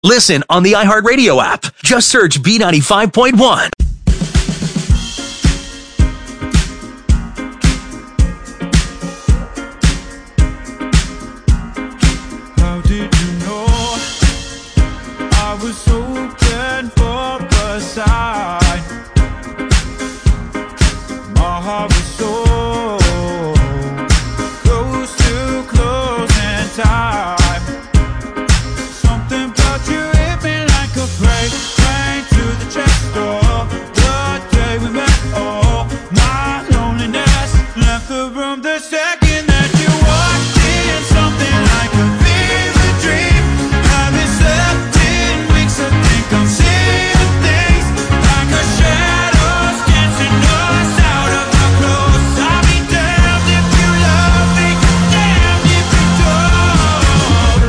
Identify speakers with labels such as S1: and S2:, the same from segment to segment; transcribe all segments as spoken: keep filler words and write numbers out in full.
S1: Listen on the iHeartRadio app. Just search B ninety-five point one.
S2: How did you know I was open for a sign? My heart was so close to closing time. Something about you hit me like a freight train to the chest door. The day we met, oh, my loneliness left the room the second that you walked in. Something like a fever dream. Haven't slept in weeks, I think I'm seeing things like a shadows dancing us out of our clothes. I'll be damned if you love me, damned if you don't.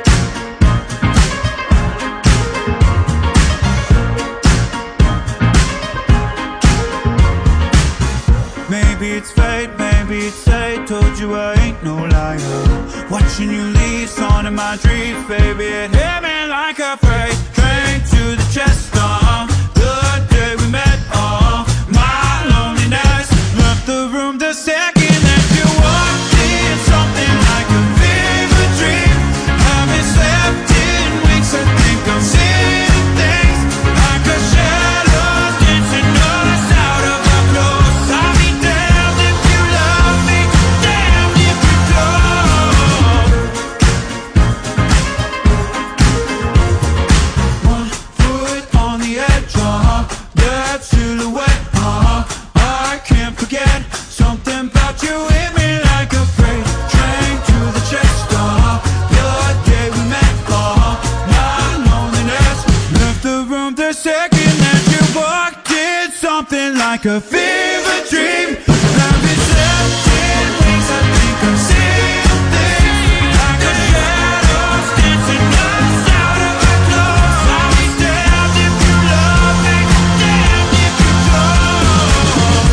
S2: Maybe it's fate, maybe it's fate. Told you I ain't no liar. Watching you leave, song in my dreams, baby. It hit me like a freight train to the chest. Uh, the day we met, uh, my loneliness left the room the second that you walked in. Something like a fever dream. Haven't slept in weeks, I think I'm seeing things like a shadow dancing us out of our clothes. I'll be damned if you love me, damned if you don't. One foot on the edge, uh-huh, that silhouette, uh-huh, I can't forget. Something about you hit me like a freight train to the chest, uh-huh, the day we met, uh-huh, my loneliness left the room the second that you walked in. Something like a fever dream. Haven't slept in weeks, I think I'm seeing things like a shadows dancing us out of our clothes. I'll be damned if you love me, damned if you don't.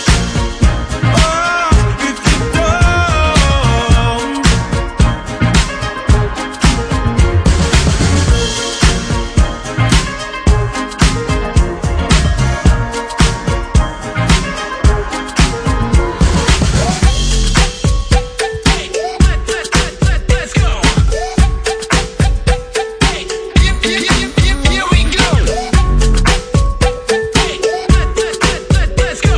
S2: Oh, if you don't.
S3: Let's go. Hey, here, here, here, here, here we go. Hey, let's go.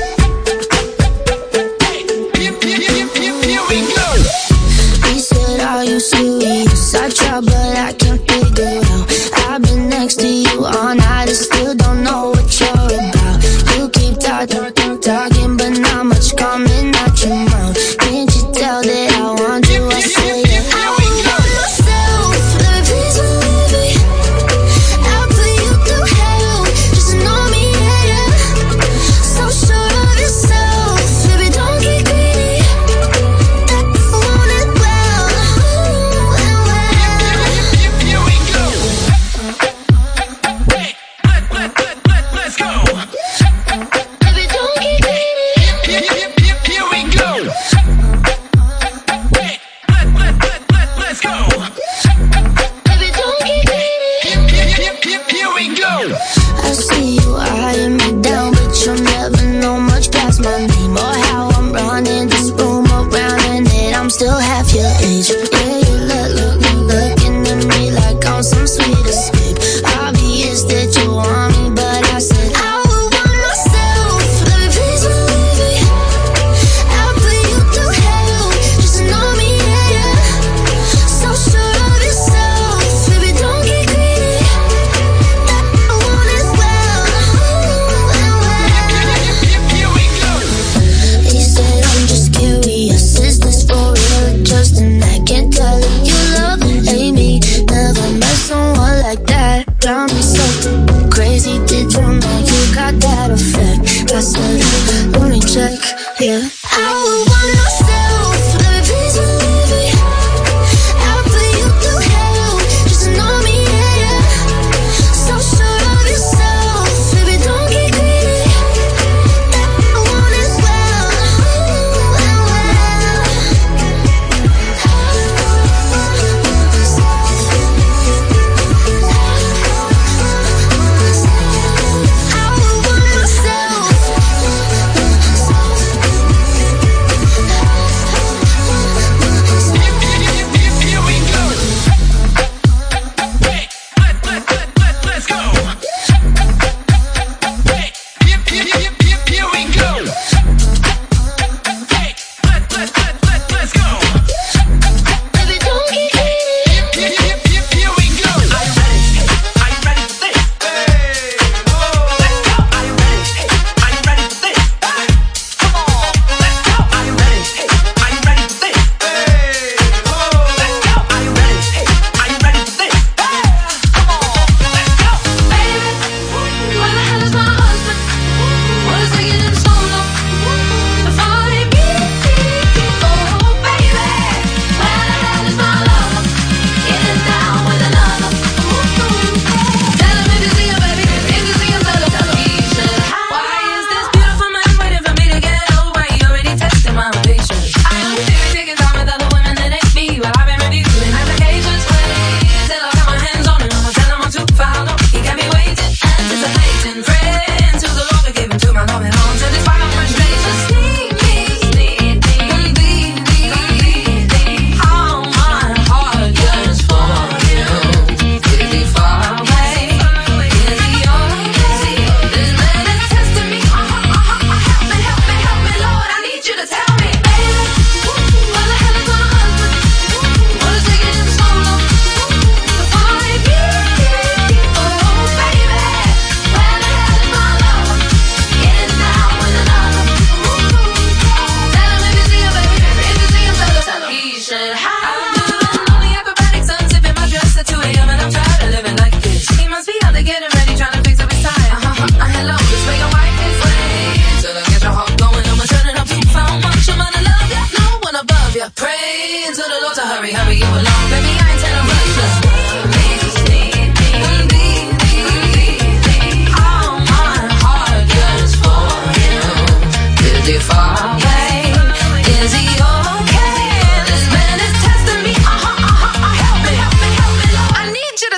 S3: Hey, here, here, here, here, here we go.
S4: He said, are you serious? I try, but I can't figure out. I've been next to you all night and still don't know what you're about. You keep talking, talking, but not much coming out your mouth. Can't you tell that I want you? I say it. I want myself, baby, please believe me. I'll put you through hell, just to know me, yeah, yeah. So sure of yourself, baby, don't get greedy. I want it well, ooh, and well.
S3: Here, here we go. Hey, let, let, let, let, let's go.
S4: Baby, don't get greedy.
S3: Here, here, here, here we go. Hey, let, let, let, let, let's go.
S4: Baby, don't get greedy.
S3: Here, here, here, here, here we go.
S4: I see you eyeing me down, but you'll never know much past my name or how I'm running this room around, and that I'm still half your age. Yeah, you look, look, look, looking at me like I'm some sweet escape. Obvious that you want me, but I said I would want myself. Baby, please believe me. I'll put you through hell, just to know me, yeah, yeah. So sure of yourself, baby, don't get greedy. I want it well, ooh, and well.
S3: Here, here we go.
S4: He said, I'm just curious, is this for real or just an act? Can't tell if you love and hate me. Never met someone like that. Got me so crazy, did you know you got that effect? I said, let me check, yeah. I would want myself, baby, please believe me. I'll put you through hell, just to know me, yeah, yeah. So sure of yourself, baby, don't get greedy. I want it well, ooh, and well.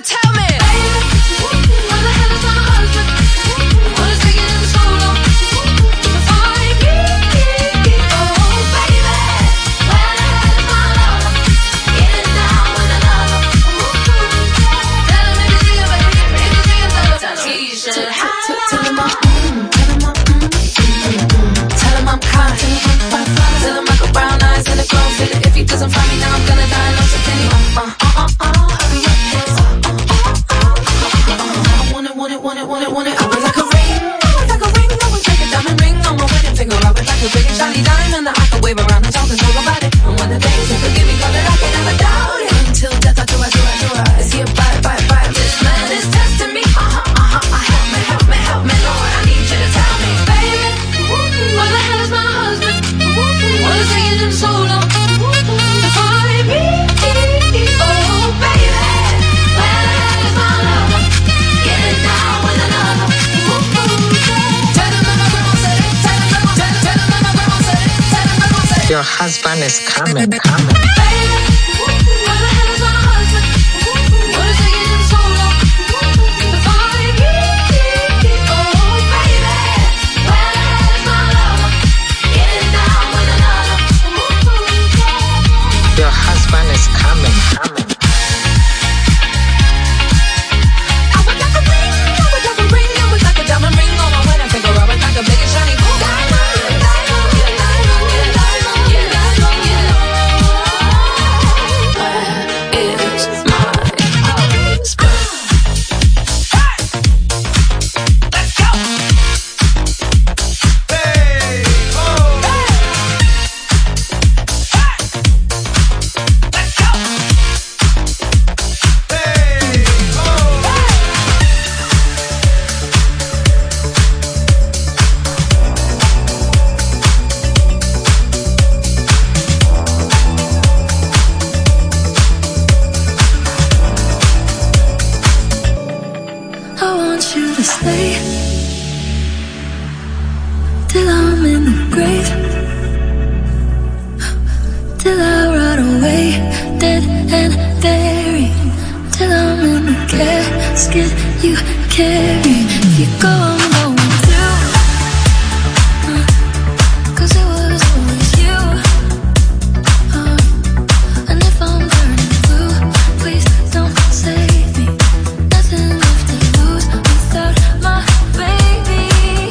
S5: tell me, baby, where the hell is my husband? What is taking him so long to find me? Oh, baby, where the hell is my lover? Getting down with another. Tell him if you see him, baby, if you see him, tell him, tell him he should have. Tell him I'm, mm, tell him I'm, mm, mm, mm. Tell him I'm kind. Tell him I got brown eyes and a glow fit. If he doesn't find me now, I'm gonna die alone. So can you, uh, uh, uh, uh, hurry up, yes. Uh, uh, uh, uh, uh, I want it, want it, want it, want it, want it. I would like a ring, I would like a ring. I would like a diamond ring on my wedding finger. I would like a big and shiny diamond that I can wave around and talk and talk about it. And when the things that forgive me, God, that I can never doubt it. Until death, I do, I do, I do, I. Is he a bite, bite, bite? This man is testing me. Uh huh, uh huh. Help me, help me, help me, Lord. I need you to tell me, baby, where the hell is my husband? What is taking him so long to find me? Oh, baby, where the hell is my lover? Getting down with another. Tell him that my grandma said it. Tell him that my, tell him, tell him that my grandma said it. Tell him grandma said it.
S6: Your husband is coming, coming.
S5: Baby, where the hell is my husband? What is taking him so long to find me? Oh, baby, where the hell is my lover? Getting down with another.
S6: Your husband is coming, coming.
S5: I would like a ring, I would like a ring, I would like a diamond ring on my wedding finger. I would like a big and shiny diamond, diamond, diamond, diamond, diamond, yeah. Where is my husband?
S3: Let's go. Hey, oh, hey. Let's go. Hey, oh,
S5: I want you to stay till I'm in the grave, till I rot away, dead and buried, till I'm in the casket you carry. If you go, I'm going too, uh, 'cause it was always you, uh, and if I'm burning blue, please don't save me. Nothing left to lose without my baby.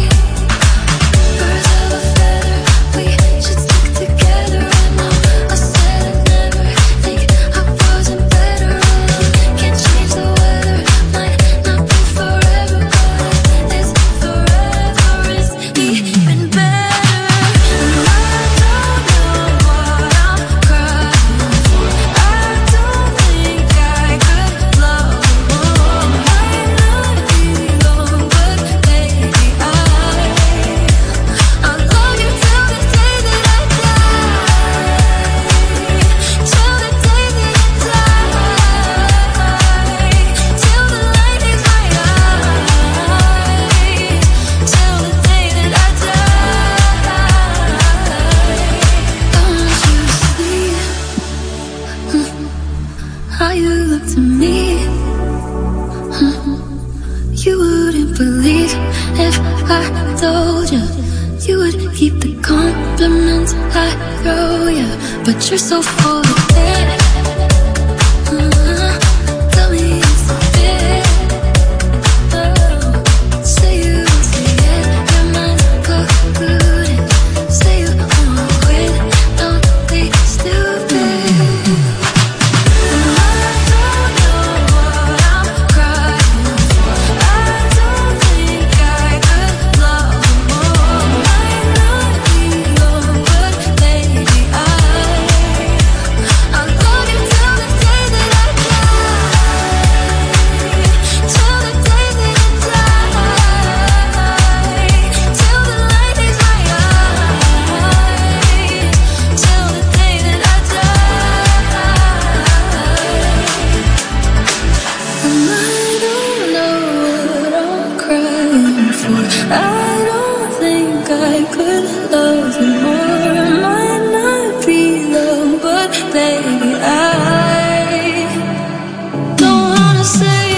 S5: Birds of a feather, we should stick together. And now I said I'd never think I wasn't better. And I can't change the weather, might not be forever, but it's forever is even better. And I don't know what I'm crying for. I don't think I could love more. Might not be long, but baby, I I'll love you till the day that I die. Till the day that I die. Till the light is my eyes. Till the day that I die. I want you to see how you look to me. You wouldn't believe if I told you. You would keep the compliments I throw you, but you're so full of it. Uh, Tell me it's a bit. Oh, say you won't say it, your mind's polluted. Say you won't quit, don't be stupid. And I don't know what I'm crying for. I don't think I could love more. Might not be long, but baby, I I'll love you till the day that I die. Till the day that I die. Till the light is my eyes. Till the day that I die. And I don't know what I'm crying for. I don't think I could love you more. It might not be long, but baby, I don't wanna say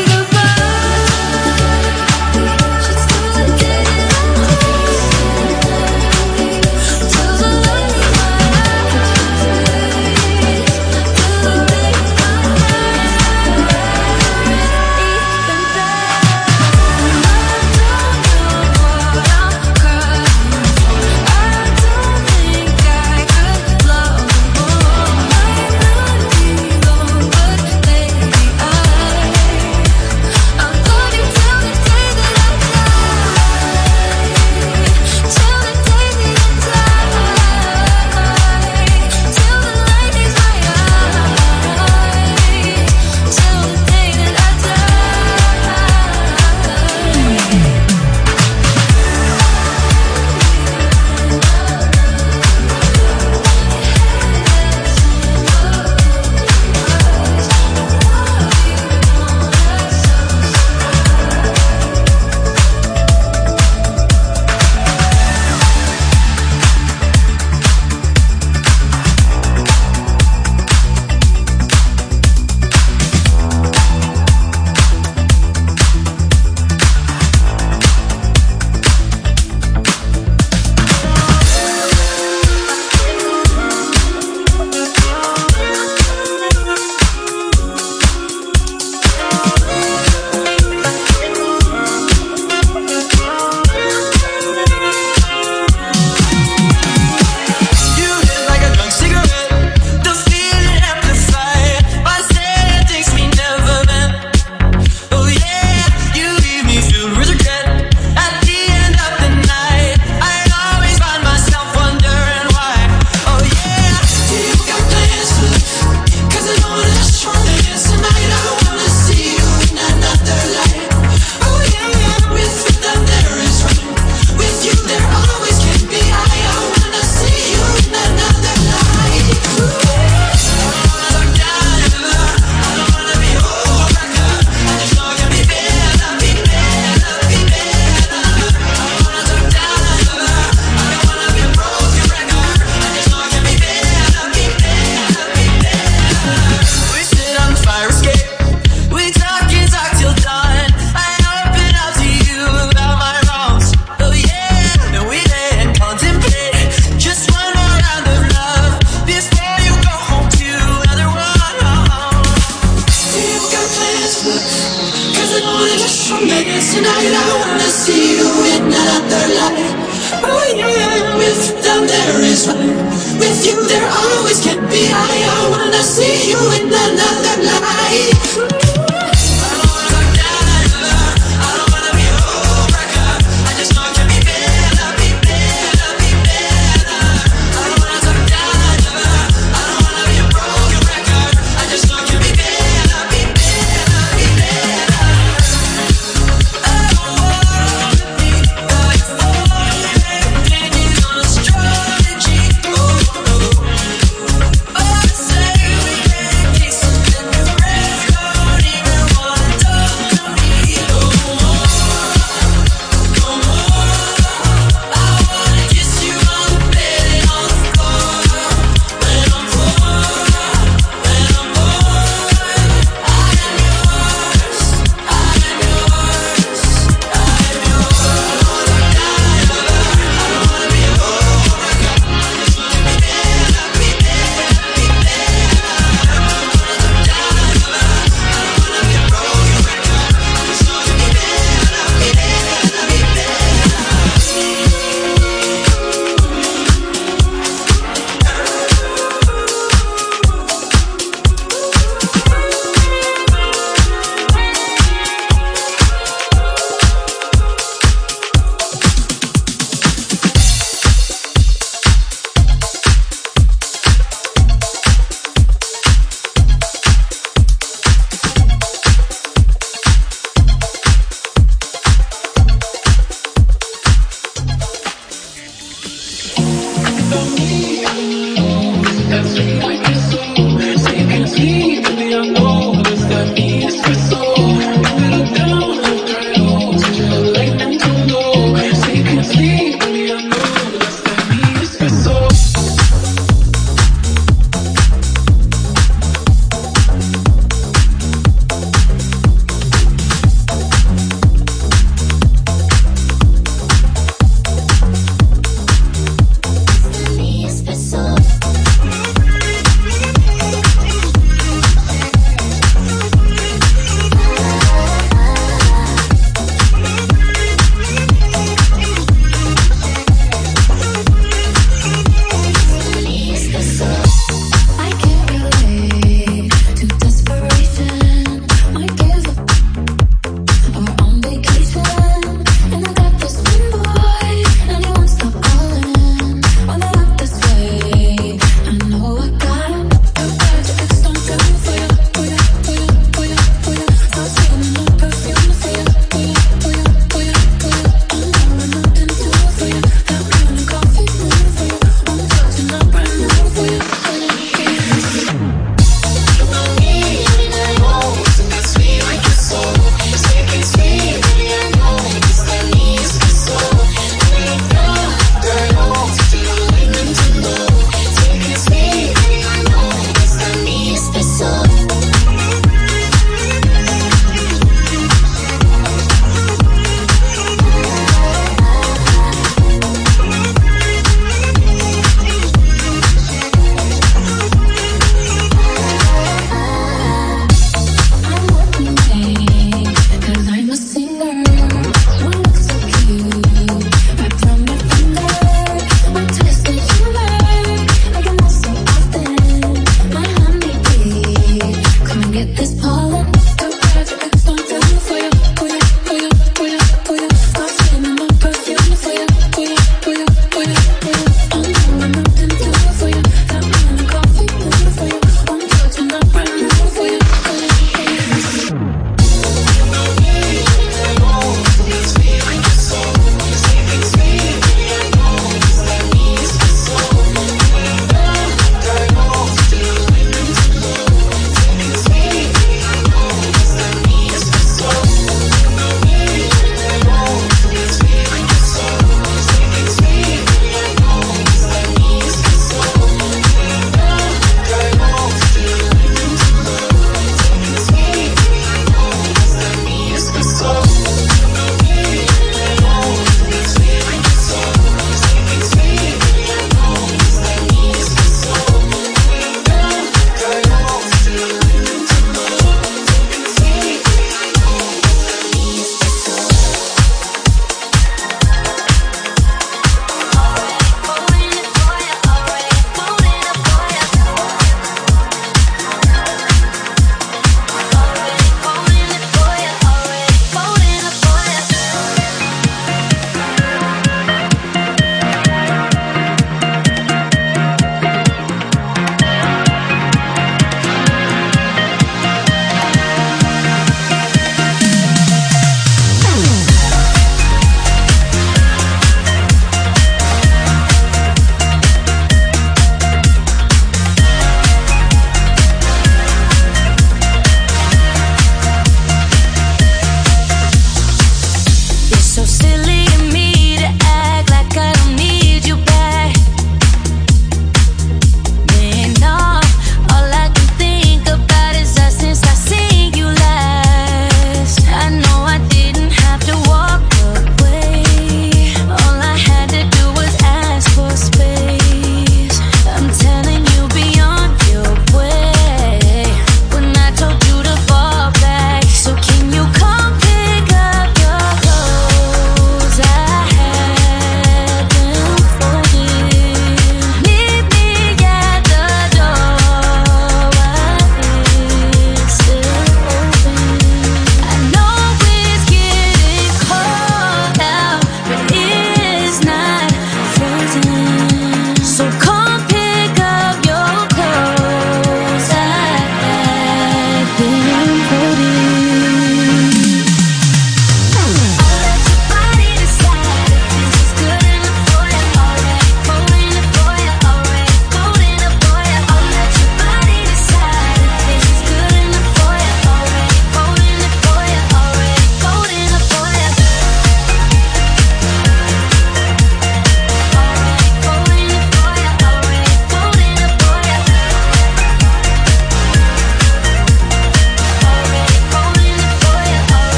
S7: wanna just romance tonight. I wanna see you in another light. Oh yeah, with them there is light. With you there always can be I. I wanna see you in another light.
S5: Oh, say we can't kiss in the red car.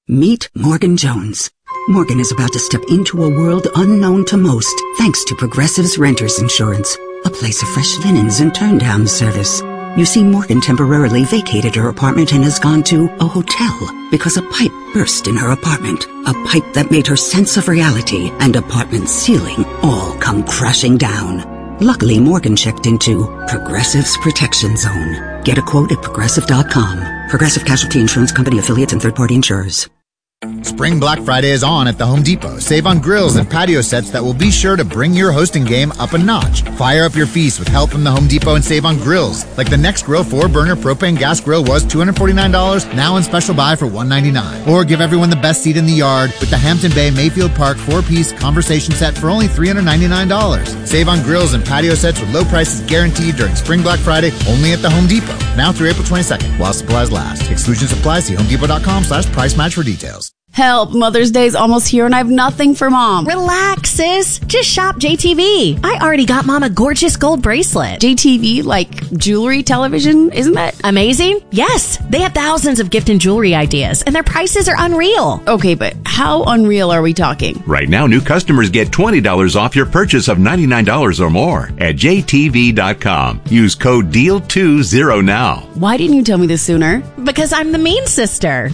S8: Meet Morgan Jones. Morgan is about to step into a world unknown to most, thanks to Progressive's Renters Insurance, a place of fresh linens and turn-down service. You see, Morgan temporarily vacated her apartment and has gone to a hotel because a pipe burst in her apartment. A pipe that made her sense of reality and apartment ceiling all come crashing down. Luckily, Morgan checked into Progressive's Protection Zone. Get a quote at progressive dot com. Progressive Casualty Insurance Company affiliates and third-party insurers.
S9: Spring Black Friday is on at the Home Depot. Save on grills and patio sets that will be sure to bring your hosting game up a notch. Fire up your feast with help from the Home Depot and save on grills. Like the Next Grill four burner propane gas grill was two hundred forty-nine dollars, now on special buy for one hundred ninety-nine dollars. Or give everyone the best seat in the yard with the Hampton Bay Mayfield Park four-piece conversation set for only three hundred ninety-nine dollars. Save on grills and patio sets with low prices guaranteed during Spring Black Friday only at the Home Depot. Now through April twenty-second while supplies last. Exclusions apply. See homedepot.com slash price match for details.
S10: Help, Mother's Day's almost here and I have nothing for Mom.
S11: Relax, sis. Just shop J T V. I already got Mom a gorgeous gold bracelet.
S10: J T V, like jewelry television, isn't that
S11: amazing? Yes. They have thousands of gift and jewelry ideas, and their prices are unreal.
S10: Okay, but how unreal are we talking?
S12: Right now, new customers get twenty dollars off your purchase of ninety-nine dollars or more at J T V dot com. Use code D E A L twenty now.
S10: Why didn't you tell me this sooner?
S11: Because I'm the mean sister.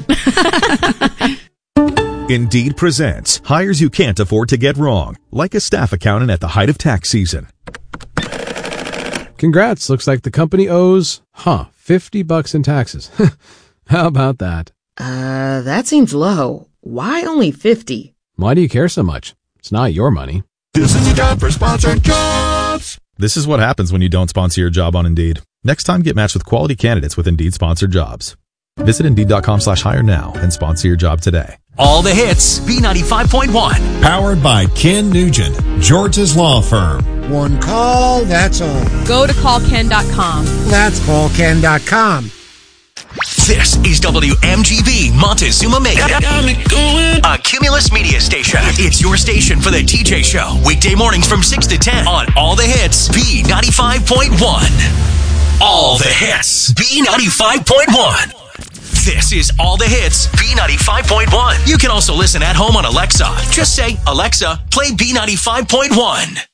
S13: Indeed presents hires you can't afford to get wrong, like a staff accountant at the height of tax season.
S14: Congrats, looks like the company owes, huh, fifty bucks in taxes. How about that?
S15: Uh, that seems low. Why only fifty?
S14: Why do you care so much? It's not your money.
S16: This is your job for sponsored jobs.
S17: This is what happens when you don't sponsor your job on Indeed. Next time, get matched with quality candidates with Indeed sponsored jobs. Visit Indeed.com slash hire now and sponsor your job today.
S1: All the hits, B ninety-five point one.
S18: Powered by Ken Nugent, George's Law Firm.
S19: One call, that's all.
S20: Go to call ken dot com.
S19: That's call ken dot com.
S1: This is W M G B Montezuma Mega, a Cumulus media station. It's your station for the T J Show. Weekday mornings from six to ten on All the Hits, B ninety-five point one. All the Hits, B ninety-five point one. This is All the Hits, B ninety-five point one. You can also listen at home on Alexa. Just say, Alexa, play B ninety-five point one.